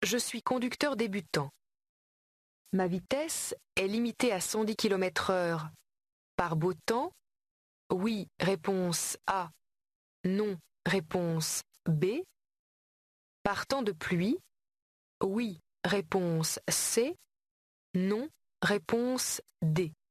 Je suis conducteur débutant. Ma vitesse est limitée à 110 km/h. Par beau temps? Oui, réponse A. Non, réponse B. Par temps de pluie? Oui, réponse C. Non, réponse D.